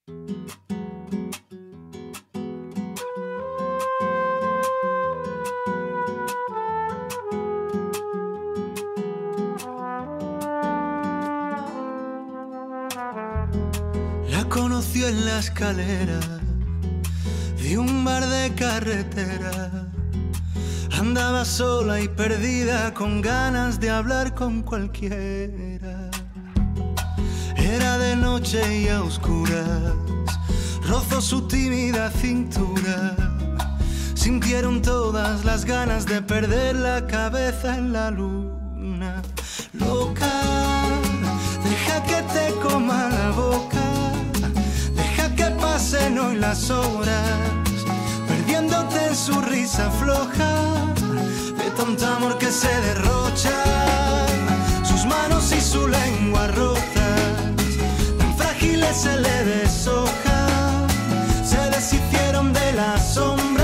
La conoció en la escalera de un bar de carretera. Andaba sola y perdida, con ganas de hablar con cualquiera. Era de noche y a oscuras, rozó su tímida cintura. Sintieron todas las ganas de perder la cabeza en la luna. Loca, deja que te coma la boca, deja que pasen hoy las horas, perdiéndote en su risa floja, de tanto amor que se derrocha. Sus manos y su lengua rotas, tan frágiles se le deshoja, se deshicieron de las sombras.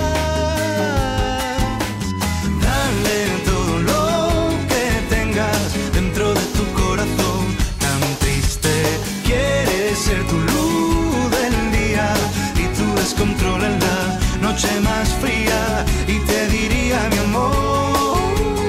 Dale todo lo que tengas dentro de tu corazón, tan triste quiere ser tu luz del día y tu descontrol en la noche más fría. Y te diría, mi amor,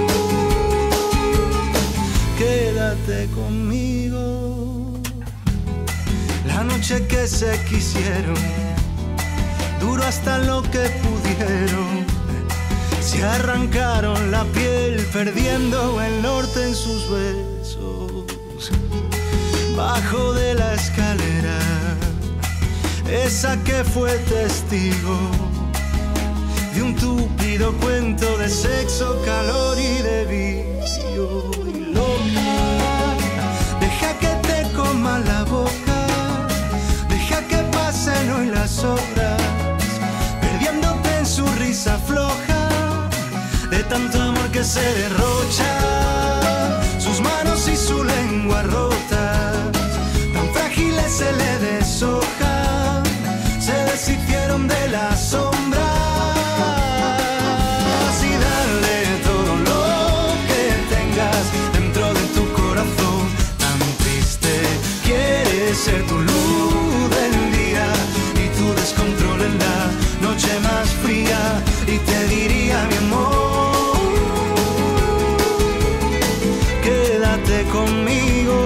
quédate conmigo. La noche que se quisieron duró hasta lo que pudieron. Se arrancaron la piel perdiendo el norte en sus besos. Bajo de la escalera, esa que fue testigo de un túpido cuento de sexo, calor y de vicio. Y loca, deja que te coma la boca, deja que pasen hoy las horas, perdiéndote en su risa floja, de tanto amor que se derrocha. Sus manos y su lengua rotas, tan frágiles se le deshojan, se deshicieron de las sombras. Y dale todo lo que tengas dentro de tu corazón, tan triste quiere ser tu luz del día y tu descontrol en la noche más fría. Y te diría, mi amor, quédate conmigo.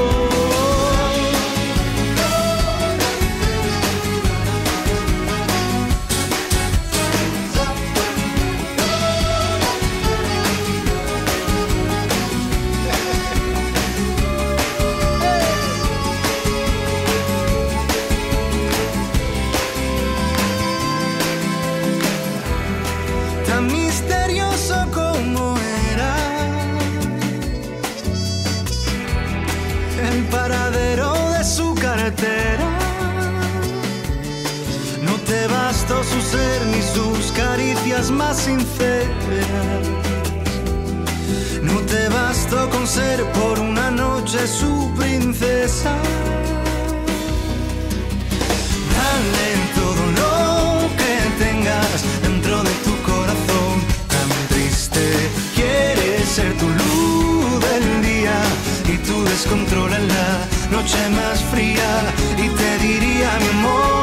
Tan misterioso como era el paradero de su carretera. No te bastó su ser ni sus caricias más sinceras. No te bastó con ser por una noche su princesa. Dale todo lo que tengas dentro de tu corazón, tan triste quiere ser tu luz del día y tu descontrol en la noche más fría. Y te diría, mi amor,